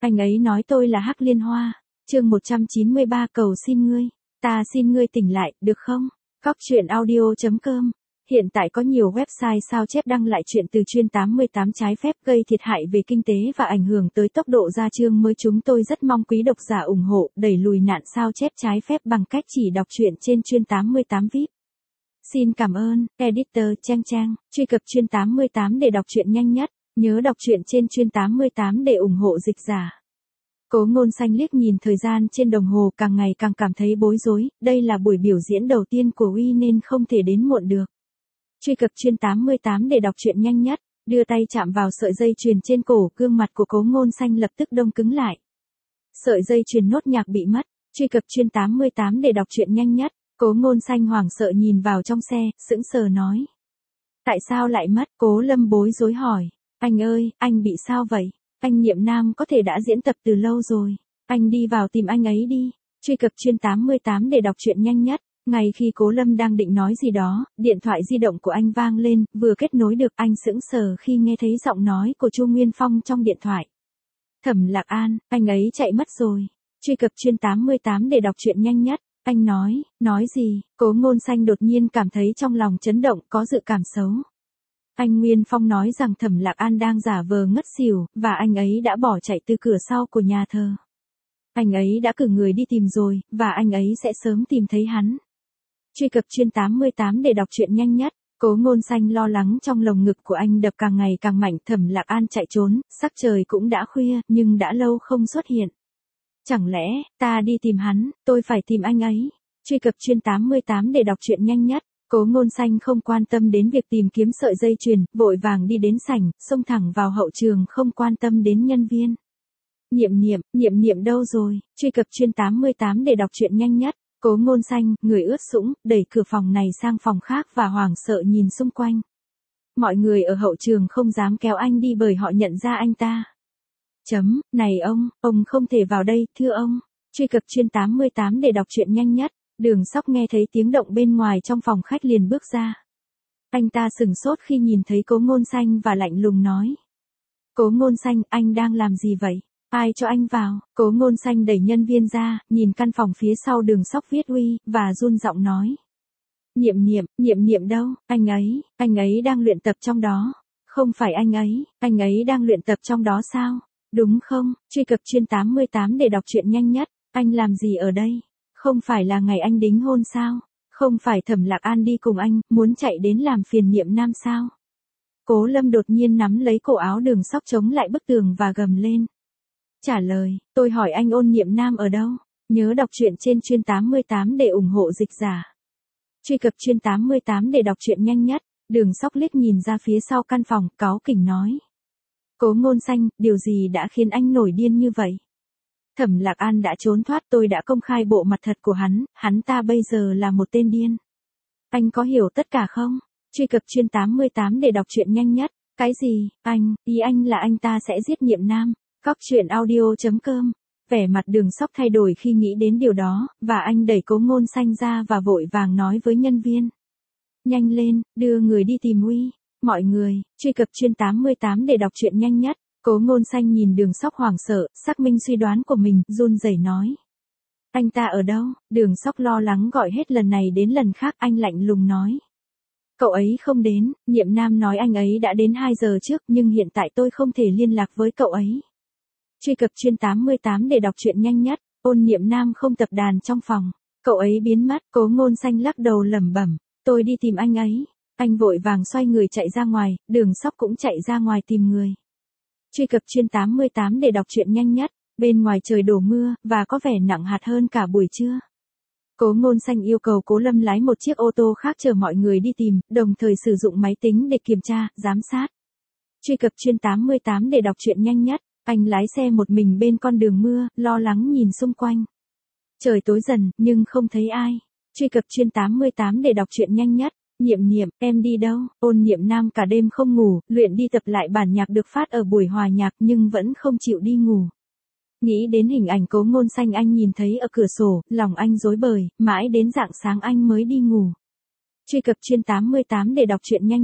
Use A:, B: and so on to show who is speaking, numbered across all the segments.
A: Anh ấy nói tôi là Hắc Liên Hoa. Chương 193 cầu xin ngươi. Ta xin ngươi tỉnh lại, được không? Cóc truyện audio.com. Hiện tại có nhiều website sao chép đăng lại chuyện từ chuyên 88 trái phép gây thiệt hại về kinh tế và ảnh hưởng tới tốc độ ra chương mới. Chúng tôi rất mong quý độc giả ủng hộ, đẩy lùi nạn sao chép trái phép bằng cách chỉ đọc truyện trên chuyên 88 VIP. Xin cảm ơn, editor Trang Trang. Truy cập chuyên 88 để đọc truyện nhanh nhất. Nhớ đọc truyện trên chuyên 88 để ủng hộ dịch giả. Cố Ngôn Xanh liếc nhìn thời gian trên đồng hồ, càng ngày càng cảm thấy bối rối. Đây là buổi biểu diễn đầu tiên của Uy nên không thể đến muộn được. Truy cập chuyên 88 để đọc truyện nhanh nhất. Đưa tay chạm vào sợi dây chuyền trên cổ, gương mặt của Cố Ngôn Xanh lập tức đông cứng lại. Sợi dây chuyền nốt nhạc bị mất. Truy cập chuyên 88 để đọc truyện nhanh nhất. Cố Ngôn Xanh hoảng sợ nhìn vào trong xe, sững sờ nói. Tại sao lại mất? Cố Lâm bối rối hỏi. Anh ơi, anh bị sao vậy? Anh Niệm Nam có thể đã diễn tập từ lâu rồi. Anh đi vào tìm anh ấy đi. Truy cập chuyên 88 để đọc truyện nhanh nhất. Ngay khi Cố Lâm đang định nói gì đó, điện thoại di động của anh vang lên, vừa kết nối được, anh sững sờ khi nghe thấy giọng nói của Chu Nguyên Phong trong điện thoại. Thẩm Lạc An, anh ấy chạy mất rồi. Truy cập chuyên 88 để đọc truyện nhanh nhất. Anh nói gì? Cố Ngôn Xanh đột nhiên cảm thấy trong lòng chấn động, có dự cảm xấu. Anh Nguyên Phong nói rằng Thẩm Lạc An đang giả vờ ngất xỉu, và anh ấy đã bỏ chạy từ cửa sau của nhà thờ. Anh ấy đã cử người đi tìm rồi, và anh ấy sẽ sớm tìm thấy hắn. Truy cập chuyên 88 để đọc truyện nhanh nhất. Cố Ngôn Xanh lo lắng, trong lồng ngực của anh đập càng ngày càng mạnh. Thẩm Lạc An chạy trốn, sắc trời cũng đã khuya, nhưng đã lâu không xuất hiện. Chẳng lẽ, ta đi tìm hắn, tôi phải tìm anh ấy. Truy cập chuyên 88 để đọc truyện nhanh nhất. Cố Ngôn Xanh không quan tâm đến việc tìm kiếm sợi dây chuyền, vội vàng đi đến sảnh, xông thẳng vào hậu trường, không quan tâm đến nhân viên. Niệm Niệm đâu rồi? Truy cập chuyên 88 để đọc truyện nhanh nhất. Cố Ngôn Xanh, người ướt sũng, đẩy cửa phòng này sang phòng khác và hoảng sợ nhìn xung quanh. Mọi người ở hậu trường không dám kéo anh đi bởi họ nhận ra anh ta. Này ông không thể vào đây, thưa ông. Truy cập chuyên 88 để đọc truyện nhanh nhất. Đường Sóc nghe thấy tiếng động bên ngoài trong phòng khách liền bước ra. Anh ta sửng sốt khi nhìn thấy Cố Ngôn Xanh và lạnh lùng nói. Cố Ngôn Xanh, anh đang làm gì vậy? Ai cho anh vào? Cố Ngôn Xanh đẩy nhân viên ra, nhìn căn phòng phía sau Đường Sóc viết Uy, và run giọng nói. Niệm đâu? Anh ấy đang luyện tập trong đó. Không phải anh ấy đang luyện tập trong đó sao? Đúng không? Truy cập chuyên 88 để đọc truyện nhanh nhất. Anh làm gì ở đây? Không phải là ngày anh đính hôn sao? Không phải Thẩm Lạc An đi cùng anh, muốn chạy đến làm phiền Niệm Nam sao? Cố Lâm đột nhiên nắm lấy cổ áo Đường Sóc chống lại bức tường và gầm lên. Trả lời, tôi hỏi anh Ôn Niệm Nam ở đâu? Nhớ đọc truyện trên chuyên 88 để ủng hộ dịch giả. Truy cập chuyên 88 để đọc truyện nhanh nhất. Đường Sóc liếc nhìn ra phía sau căn phòng, cáu kỉnh nói. Cố Ngôn Xanh, điều gì đã khiến anh nổi điên như vậy? Thẩm Lạc An đã trốn thoát, tôi đã công khai bộ mặt thật của hắn ta bây giờ là một tên điên. Anh có hiểu tất cả không? Truy cập chuyên 88 để đọc truyện nhanh nhất. Cái gì? Ý anh là anh ta sẽ giết Niệm Nam. Cóc truyện audio.com. Vẻ mặt Đường Sóc thay đổi khi nghĩ đến điều đó, và anh đẩy Cố Ngôn Xanh ra và vội vàng nói với nhân viên. Nhanh lên, đưa người đi tìm Uy. Mọi người, truy cập chuyên 88 để đọc truyện nhanh nhất. Cố Ngôn Xanh nhìn Đường Sóc hoảng sợ, xác minh suy đoán của mình, run rẩy nói. Anh ta ở đâu? Đường Sóc lo lắng gọi hết lần này đến lần khác, anh lạnh lùng nói. Cậu ấy không đến, Niệm Nam nói anh ấy đã đến 2 giờ trước, nhưng hiện tại tôi không thể liên lạc với cậu ấy. Truy cập chuyên 88 để đọc truyện nhanh nhất. Ôn Niệm Nam không tập đàn trong phòng. Cậu ấy biến mất. Cố Ngôn Xanh lắc đầu lẩm bẩm. Tôi đi tìm anh ấy. Anh vội vàng xoay người chạy ra ngoài, Đường Sóc cũng chạy ra ngoài tìm người. Truy cập chuyên 88 để đọc truyện nhanh nhất. Bên ngoài trời đổ mưa, và có vẻ nặng hạt hơn cả buổi trưa. Cố Ngôn Xanh yêu cầu Cố Lâm lái một chiếc ô tô khác chở mọi người đi tìm, đồng thời sử dụng máy tính để kiểm tra, giám sát. Truy cập chuyên 88 để đọc truyện nhanh nhất. Anh lái xe một mình bên con đường mưa, lo lắng nhìn xung quanh. Trời tối dần, nhưng không thấy ai. Truy cập chuyên 88 để đọc truyện nhanh nhất. Niệm, em đi đâu? Ôn Niệm Nam cả đêm không ngủ, luyện đi tập lại bản nhạc được phát ở buổi hòa nhạc nhưng vẫn không chịu đi ngủ. Nghĩ đến hình ảnh Cố Ngôn Xanh anh nhìn thấy ở cửa sổ, lòng anh rối bời, mãi đến rạng sáng anh mới đi ngủ. Truy cập chuyên 88 để đọc truyện nhanh nhất.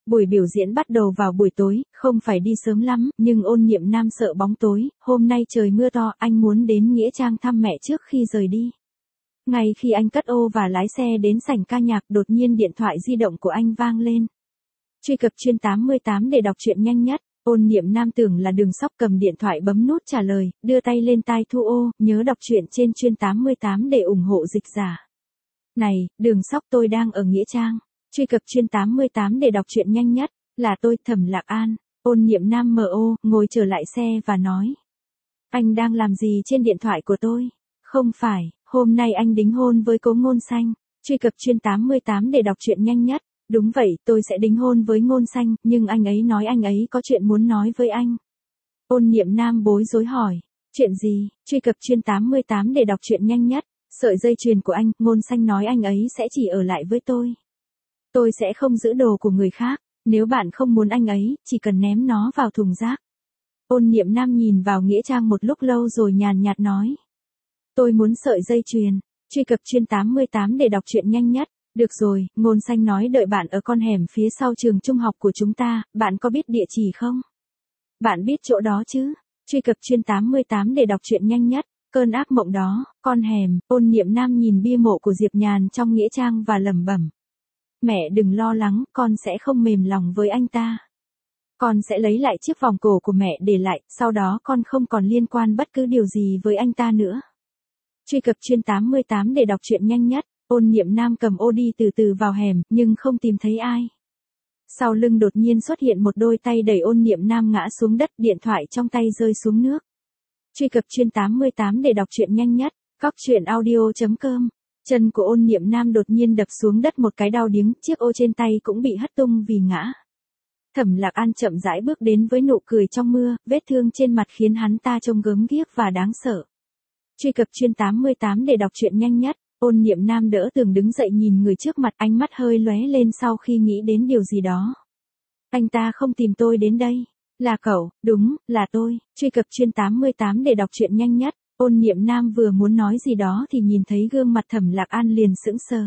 A: Buổi biểu diễn bắt đầu vào buổi tối, không phải đi sớm lắm, nhưng Ôn Niệm Nam sợ bóng tối, hôm nay trời mưa to, anh muốn đến Nghĩa Trang thăm mẹ trước khi rời đi. Ngay khi anh cất ô và lái xe đến sảnh ca nhạc, đột nhiên điện thoại di động của anh vang lên. Truy cập chuyên 88 để đọc truyện nhanh nhất. Ôn Niệm Nam tưởng là Đường Sóc cầm điện thoại bấm nút trả lời, đưa tay lên tai thu ô, nhớ đọc truyện trên chuyên 88 để ủng hộ dịch giả. Này, Đường Sóc, tôi đang ở Nghĩa Trang. Truy cập chuyên 88 để đọc truyện nhanh nhất. Là tôi, Thẩm Lạc An. Ôn Niệm Nam ngồi trở lại xe và nói. Anh đang làm gì trên điện thoại của tôi? Không phải, hôm nay anh đính hôn với Cố Ngôn Xanh. Truy cập chuyên 88 để đọc truyện nhanh nhất. Đúng vậy, tôi sẽ đính hôn với Ngôn Xanh, nhưng anh ấy nói anh ấy có chuyện muốn nói với anh. Ôn Niệm Nam bối rối hỏi. Chuyện gì? Truy cập chuyên 88 để đọc truyện nhanh nhất. Sợi dây chuyền của anh, Ngôn Xanh nói anh ấy sẽ chỉ ở lại với tôi. Tôi sẽ không giữ đồ của người khác, nếu bạn không muốn anh ấy, chỉ cần ném nó vào thùng rác. Ôn Niệm Nam nhìn vào Nghĩa Trang một lúc lâu rồi nhàn nhạt nói. Tôi muốn sợi dây chuyền. Truy cập chuyên 88 để đọc truyện nhanh nhất. Được rồi, Ngôn Xanh nói đợi bạn ở con hẻm phía sau trường trung học của chúng ta, bạn có biết địa chỉ không? Bạn biết chỗ đó chứ? Truy cập chuyên 88 để đọc truyện nhanh nhất. Cơn ác mộng đó, con hẻm. Ôn Niệm Nam nhìn bia mộ của Diệp Nhàn trong Nghĩa Trang và lẩm bẩm. Mẹ đừng lo lắng, con sẽ không mềm lòng với anh ta. Con sẽ lấy lại chiếc vòng cổ của mẹ để lại, sau đó con không còn liên quan bất cứ điều gì với anh ta nữa. Truy cập chuyên 88 để đọc truyện nhanh nhất. Ôn Niệm Nam cầm ô đi từ từ vào hẻm, nhưng không tìm thấy ai. Sau lưng đột nhiên xuất hiện một đôi tay đẩy Ôn Niệm Nam ngã xuống đất, điện thoại trong tay rơi xuống nước. Truy cập chuyên 88 để đọc truyện nhanh nhất. Cóc truyện audio.com. Chân của Ôn Niệm Nam đột nhiên đập xuống đất một cái đau điếng, chiếc ô trên tay cũng bị hất tung vì ngã. Thẩm Lạc An chậm rãi bước đến với nụ cười trong mưa, vết thương trên mặt khiến hắn ta trông gớm ghiếc và đáng sợ. Truy cập chuyên 88 để đọc truyện nhanh nhất. Ôn Niệm Nam đỡ tường đứng dậy nhìn người trước mặt, ánh mắt hơi lóe lên sau khi nghĩ đến điều gì đó. Anh ta không tìm tôi đến đây. Là cậu, đúng, là tôi. Truy cập chuyên 88 để đọc truyện nhanh nhất. Ôn Niệm Nam vừa muốn nói gì đó thì nhìn thấy gương mặt Thẩm Lạc An liền sững sờ.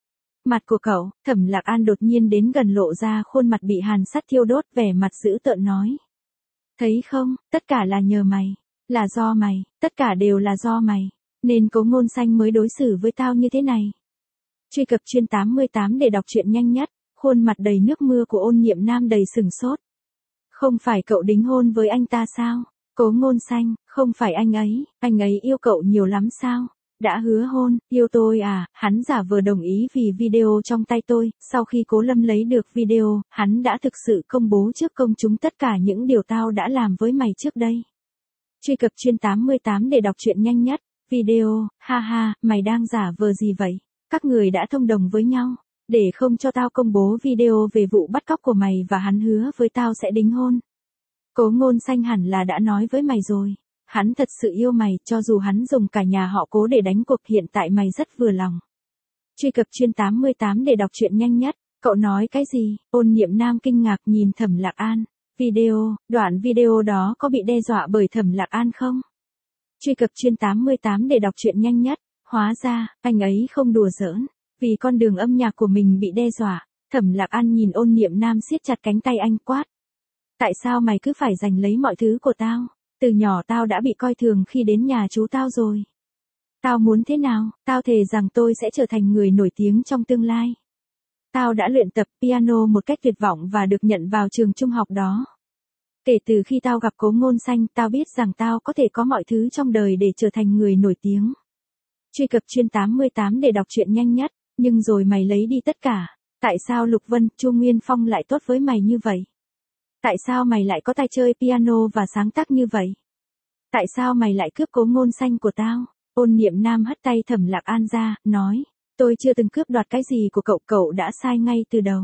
A: Mặt của cậu, Thẩm Lạc An đột nhiên đến gần lộ ra khuôn mặt bị hàn sắt thiêu đốt, vẻ mặt dữ tợn nói. Thấy không, tất cả là nhờ mày. Là do mày, tất cả đều là do mày. Nên Cố Ngôn Xanh mới đối xử với tao như thế này. Truy cập chuyên 88 để đọc truyện nhanh nhất. Khuôn mặt đầy nước mưa của Ôn Niệm Nam đầy sừng sốt. Không phải cậu đính hôn với anh ta sao? Cố Ngôn Xanh, không phải anh ấy yêu cậu nhiều lắm sao? Đã hứa hôn, yêu tôi à? Hắn giả vờ đồng ý vì video trong tay tôi, sau khi Cố Lâm lấy được video, hắn đã thực sự công bố trước công chúng tất cả những điều tao đã làm với mày trước đây. Truy cập chuyên 88 để đọc truyện nhanh nhất. Video, ha ha, mày đang giả vờ gì vậy? Các người đã thông đồng với nhau, để không cho tao công bố video về vụ bắt cóc của mày và hắn hứa với tao sẽ đính hôn. Cố Ngôn Xanh hẳn là đã nói với mày rồi. Hắn thật sự yêu mày, cho dù hắn dùng cả nhà họ Cố để đánh cuộc, hiện tại mày rất vừa lòng. Truy cập chuyên 88 để đọc truyện nhanh nhất. Cậu nói cái gì? Ôn Niệm Nam kinh ngạc nhìn Thẩm Lạc An. Video, đoạn video đó có bị đe dọa bởi Thẩm Lạc An không? Truy cập chuyên 88 để đọc truyện nhanh nhất. Hóa ra, anh ấy không đùa giỡn. Vì con đường âm nhạc của mình bị đe dọa. Thẩm Lạc An nhìn Ôn Niệm Nam siết chặt cánh tay anh quát. Tại sao mày cứ phải giành lấy mọi thứ của tao? Từ nhỏ tao đã bị coi thường khi đến nhà chú tao rồi. Tao muốn thế nào? Tao thề rằng tôi sẽ trở thành người nổi tiếng trong tương lai. Tao đã luyện tập piano một cách tuyệt vọng và được nhận vào trường trung học đó. Kể từ khi tao gặp Cố Ngôn Xanh, tao biết rằng tao có thể có mọi thứ trong đời để trở thành người nổi tiếng. Truy cập chuyên 88 để đọc truyện nhanh nhất. Nhưng rồi mày lấy đi tất cả. Tại sao Lục Vân, Chu Nguyên Phong lại tốt với mày như vậy? Tại sao mày lại có tay chơi piano và sáng tác như vậy? Tại sao mày lại cướp Cố Ngôn Xanh của tao? Ôn Niệm Nam hất tay Thẩm Lạc An ra, nói. Tôi chưa từng cướp đoạt cái gì của cậu, cậu đã sai ngay từ đầu.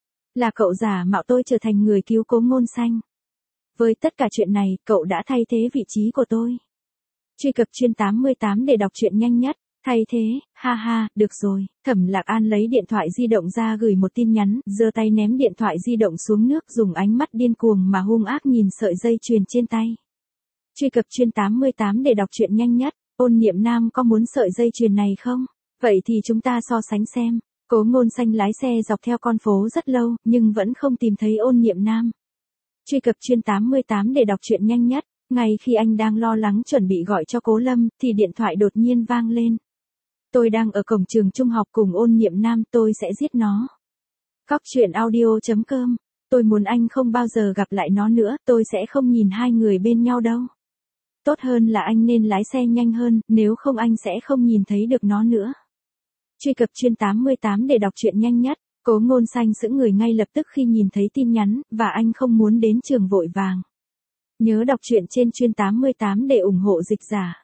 A: Là cậu giả mạo tôi trở thành người cứu Cố Ngôn Xanh. Với tất cả chuyện này, cậu đã thay thế vị trí của tôi. Truy cập chuyên 88 để đọc truyện nhanh nhất. Thay thế, ha ha, được rồi. Thẩm Lạc An lấy điện thoại di động ra gửi một tin nhắn, giơ tay ném điện thoại di động xuống nước, dùng ánh mắt điên cuồng mà hung ác nhìn sợi dây chuyền trên tay. Truy cập chuyên 88 để đọc truyện nhanh nhất. Ôn Niệm Nam có muốn sợi dây chuyền này không? Vậy thì chúng ta so sánh xem. Cố Ngôn Xanh lái xe dọc theo con phố rất lâu, nhưng vẫn không tìm thấy Ôn Niệm Nam. Truy cập chuyên 88 để đọc truyện nhanh nhất. Ngay khi anh đang lo lắng chuẩn bị gọi cho Cố Lâm, thì điện thoại đột nhiên vang lên. Tôi đang ở cổng trường trung học cùng Ôn Niệm Nam, tôi sẽ giết nó. Cóc truyện audio.com. Tôi muốn anh không bao giờ gặp lại nó nữa, tôi sẽ không nhìn hai người bên nhau đâu. Tốt hơn là anh nên lái xe nhanh hơn, nếu không anh sẽ không nhìn thấy được nó nữa. Truy cập chuyên 88 để đọc truyện nhanh nhất. Cố Ngôn Xanh sững người ngay lập tức khi nhìn thấy tin nhắn, và anh không muốn đến trường vội vàng. Nhớ đọc truyện trên chuyên 88 để ủng hộ dịch giả.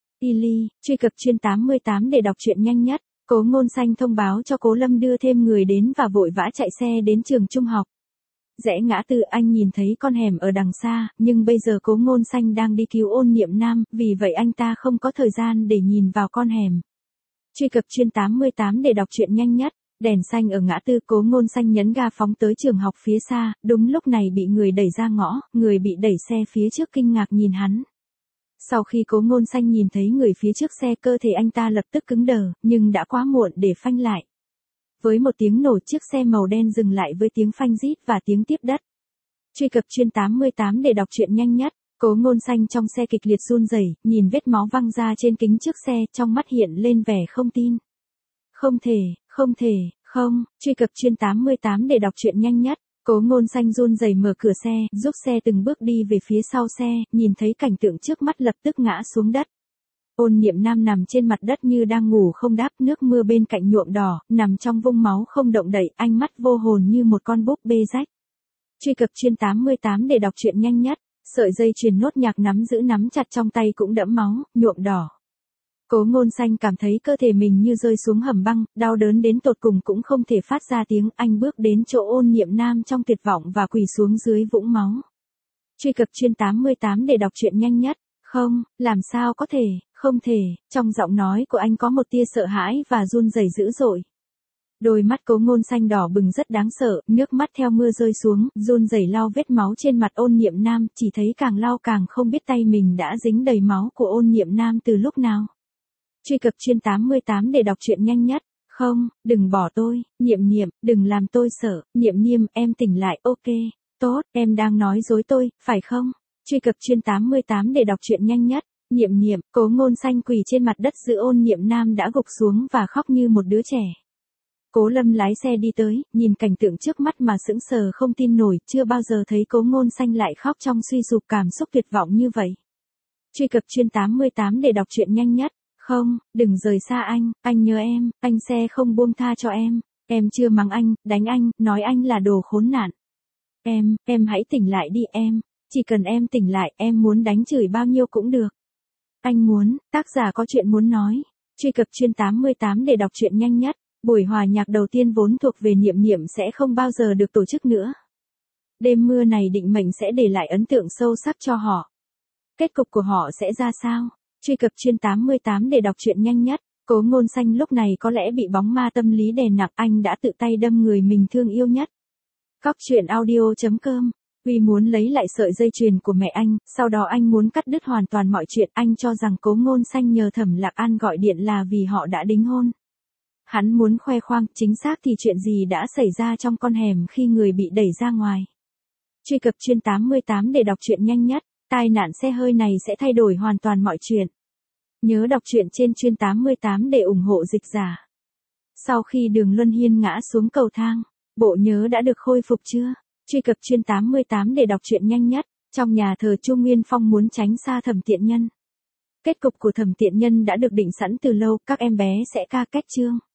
A: Ili, truy cập chuyên 88 để đọc truyện nhanh nhất. Cố Ngôn Xanh thông báo cho Cố Lâm đưa thêm người đến và vội vã chạy xe đến trường trung học. Rẽ ngã tư anh nhìn thấy con hẻm ở đằng xa, nhưng bây giờ Cố Ngôn Xanh đang đi cứu Ôn Niệm Nam, vì vậy anh ta không có thời gian để nhìn vào con hẻm. Truy cập chuyên 88 để đọc truyện nhanh nhất. Đèn xanh ở ngã tư, Cố Ngôn Xanh nhấn ga phóng tới trường học phía xa, đúng lúc này bị người đẩy ra ngõ, người bị đẩy xe phía trước kinh ngạc nhìn hắn. Sau khi Cố Ngôn Xanh nhìn thấy người phía trước xe, cơ thể anh ta lập tức cứng đờ, nhưng đã quá muộn để phanh lại. Với một tiếng nổ, chiếc xe màu đen dừng lại với tiếng phanh rít và tiếng tiếp đất. Truy cập chuyên 88 để đọc truyện nhanh nhất. Cố Ngôn Xanh trong xe kịch liệt run rẩy, nhìn vết máu văng ra trên kính trước xe, trong mắt hiện lên vẻ không tin. Không thể, không, truy cập chuyên 88 để đọc truyện nhanh nhất. Cố Ngôn Xanh run rẩy mở cửa xe, giúp xe từng bước đi về phía sau xe, nhìn thấy cảnh tượng trước mắt lập tức ngã xuống đất. Ôn Niệm Nam nằm trên mặt đất như đang ngủ không đáp, nước mưa bên cạnh nhuộm đỏ, nằm trong vũng máu không động đậy, ánh mắt vô hồn như một con búp bê rách. Truy cập chuyên 88 để đọc truyện nhanh nhất. Sợi dây chuyền nốt nhạc nắm chặt trong tay cũng đẫm máu, nhuộm đỏ. Cố Ngôn Xanh cảm thấy cơ thể mình như rơi xuống hầm băng, đau đớn đến tột cùng cũng không thể phát ra tiếng, anh bước đến chỗ Ôn Niệm Nam trong tuyệt vọng và quỳ xuống dưới vũng máu. Truy cập chuyên 88 để đọc truyện nhanh nhất. Không, làm sao có thể, không thể, trong giọng nói của anh có một tia sợ hãi và run rẩy dữ dội. Đôi mắt Cố Ngôn Xanh đỏ bừng rất đáng sợ, nước mắt theo mưa rơi xuống, run rẩy lau vết máu trên mặt Ôn Niệm Nam, chỉ thấy càng lau càng không biết tay mình đã dính đầy máu của Ôn Niệm Nam từ lúc nào. Truy cập chuyên 88 để đọc truyện nhanh nhất. Không, đừng bỏ tôi, Niệm Niệm, đừng làm tôi sợ, Niệm Niệm, em tỉnh lại, ok, tốt, em đang nói dối tôi, phải không? Truy cập chuyên 88 để đọc truyện nhanh nhất. Niệm Niệm, Cố Ngôn Xanh quỳ trên mặt đất giữa Ôn Niệm Nam đã gục xuống và khóc như một đứa trẻ. Cố Lâm lái xe đi tới, nhìn cảnh tượng trước mắt mà sững sờ không tin nổi, chưa bao giờ thấy Cố Ngôn Xanh lại khóc trong suy sụp cảm xúc tuyệt vọng như vậy. Truy cập chuyên 88 để đọc truyện nhanh nhất. Không, đừng rời xa anh nhớ em, anh sẽ không buông tha cho em chưa mắng anh, đánh anh, nói anh là đồ khốn nạn. Em hãy tỉnh lại đi em, chỉ cần em tỉnh lại, em muốn đánh chửi bao nhiêu cũng được. Anh muốn, tác giả có chuyện muốn nói. Truy cập chuyên 88 để đọc truyện nhanh nhất. Buổi hòa nhạc đầu tiên vốn thuộc về Niệm Niệm sẽ không bao giờ được tổ chức nữa. Đêm mưa này định mệnh sẽ để lại ấn tượng sâu sắc cho họ. Kết cục của họ sẽ ra sao? Truy cập chuyên 88 để đọc truyện nhanh nhất. Cố Ngôn Xanh lúc này có lẽ bị bóng ma tâm lý đè nặng, anh đã tự tay đâm người mình thương yêu nhất. Cóc truyện audio.com. Huy muốn lấy lại sợi dây chuyền của mẹ anh, sau đó anh muốn cắt đứt hoàn toàn mọi chuyện, anh cho rằng Cố Ngôn Xanh nhờ Thẩm Lạc An gọi điện là vì họ đã đính hôn. Hắn muốn khoe khoang, chính xác thì chuyện gì đã xảy ra trong con hẻm khi người bị đẩy ra ngoài. Truy cập chuyên 88 để đọc truyện nhanh nhất. Tai nạn xe hơi này sẽ thay đổi hoàn toàn mọi chuyện. Nhớ đọc truyện trên chuyên 88 để ủng hộ dịch giả. Sau khi Đường Luân Hiên ngã xuống cầu thang, bộ nhớ đã được khôi phục chưa? Truy cập chuyên 88 để đọc truyện nhanh nhất. Trong nhà thờ, Chu Nguyên Phong muốn tránh xa Thẩm Tiện Nhân. Kết cục của Thẩm Tiện Nhân đã được định sẵn từ lâu, các em bé sẽ ca cách chương.